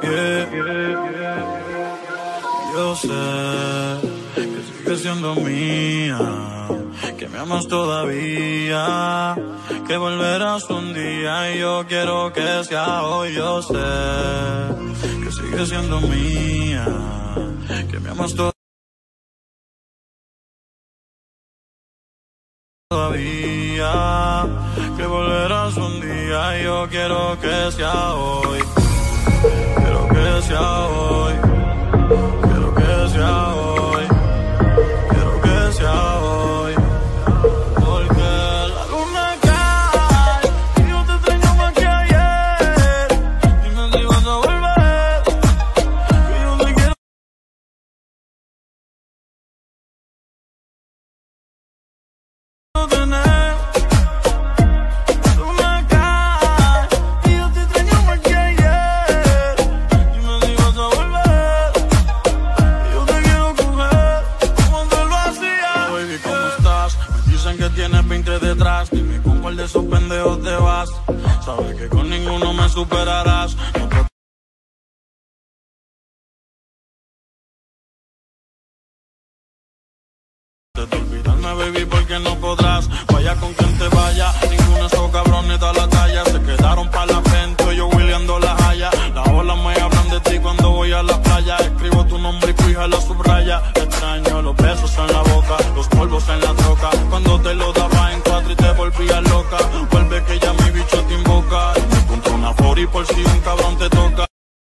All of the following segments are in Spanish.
Yo sé que sigues siendo mía, que me amas todavía, que volverás un día y yo quiero que sea hoy. Yo sé que sigues siendo mía, que me amas todavía, que volverás un día y yo quiero que sea hoy. Quiero que sea hoy. Quiero que sea hoy. Quiero que sea hoy. Porque la luna cae y yo te extraño más que ayer. Dime si vas a volver, que yo te quiero tener. Tienes 20 detrás, dime con cuál de esos pendejos te vas. Sabes que con ninguno me superarás. No te olvidarme, baby, porque no podrás. Vaya con quien te vaya, ninguno de esos cabrones da la talla. Se quedaron para la frente, yo Williando la haya. Las olas me hablan de ti cuando voy a la playa. Escribo tu nombre y fija la subraya. Extraño los besos en la boca, los polvos en la troca. Cuando te lo daba en cuatro y te volvías loca. Vuelve que ya mi bicho te invoca. Y me compro una 40 por si un cabrón te toca.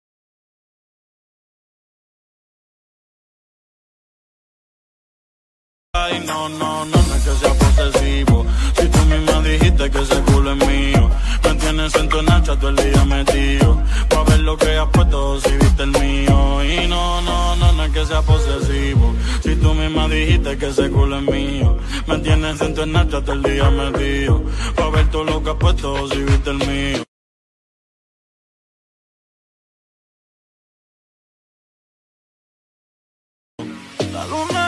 Ay, no es que sea posesivo. Si tú misma dijiste que ese culo es mío. Me tienes en tu nacha todo el día metido. Pa' ver lo que has puesto si viste el mío. Y no es que sea posesivo. Si tú misma dijiste que ese culo es mío. Me tienes en tu nacha todo el día metido. Pa' ver todo lo que has puesto si viste el mío. La luna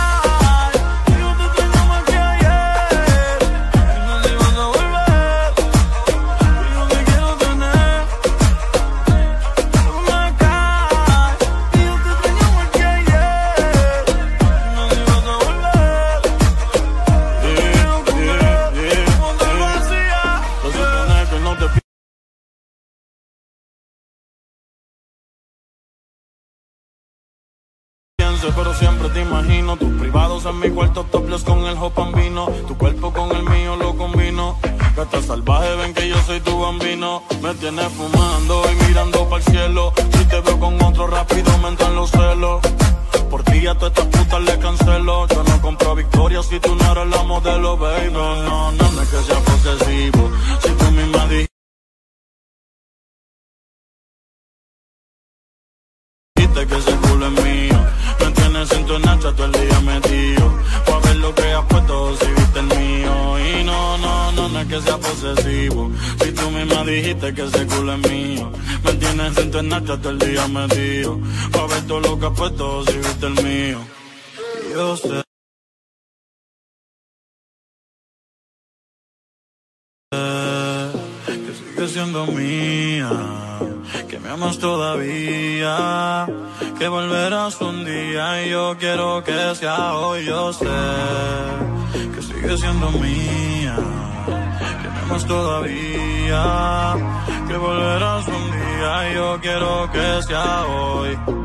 pero siempre te imagino tus privados en mi cuarto, topless con el hopambino. Tu cuerpo con el mío lo combino. Gata salvaje, ven que yo soy tu bambino. Me tienes fumando y mirando para el cielo. Si te veo con otro rápido me entran los celos. Por ti a todas estas putas le cancelo. Yo no compro victoria si tú no eres la modelo, baby. No es que sea posesivo. Si tú misma dijiste que ese culo es mío. Me tienes en tu nacha todo el día metido. Pa' ver lo que has puesto si viste el mío. Y no es que sea posesivo. Si tú misma dijiste que ese culo es mío. Me tienes en tu nacha todo el día metido. Pa' ver todo lo que has puesto si viste el mío. Y yo sé que sigues siendo mía, que me amas todavía, que volverás un día y yo quiero que sea hoy. Yo sé que sigues siendo mía, que me amas todavía, que volverás un día y yo quiero que sea hoy.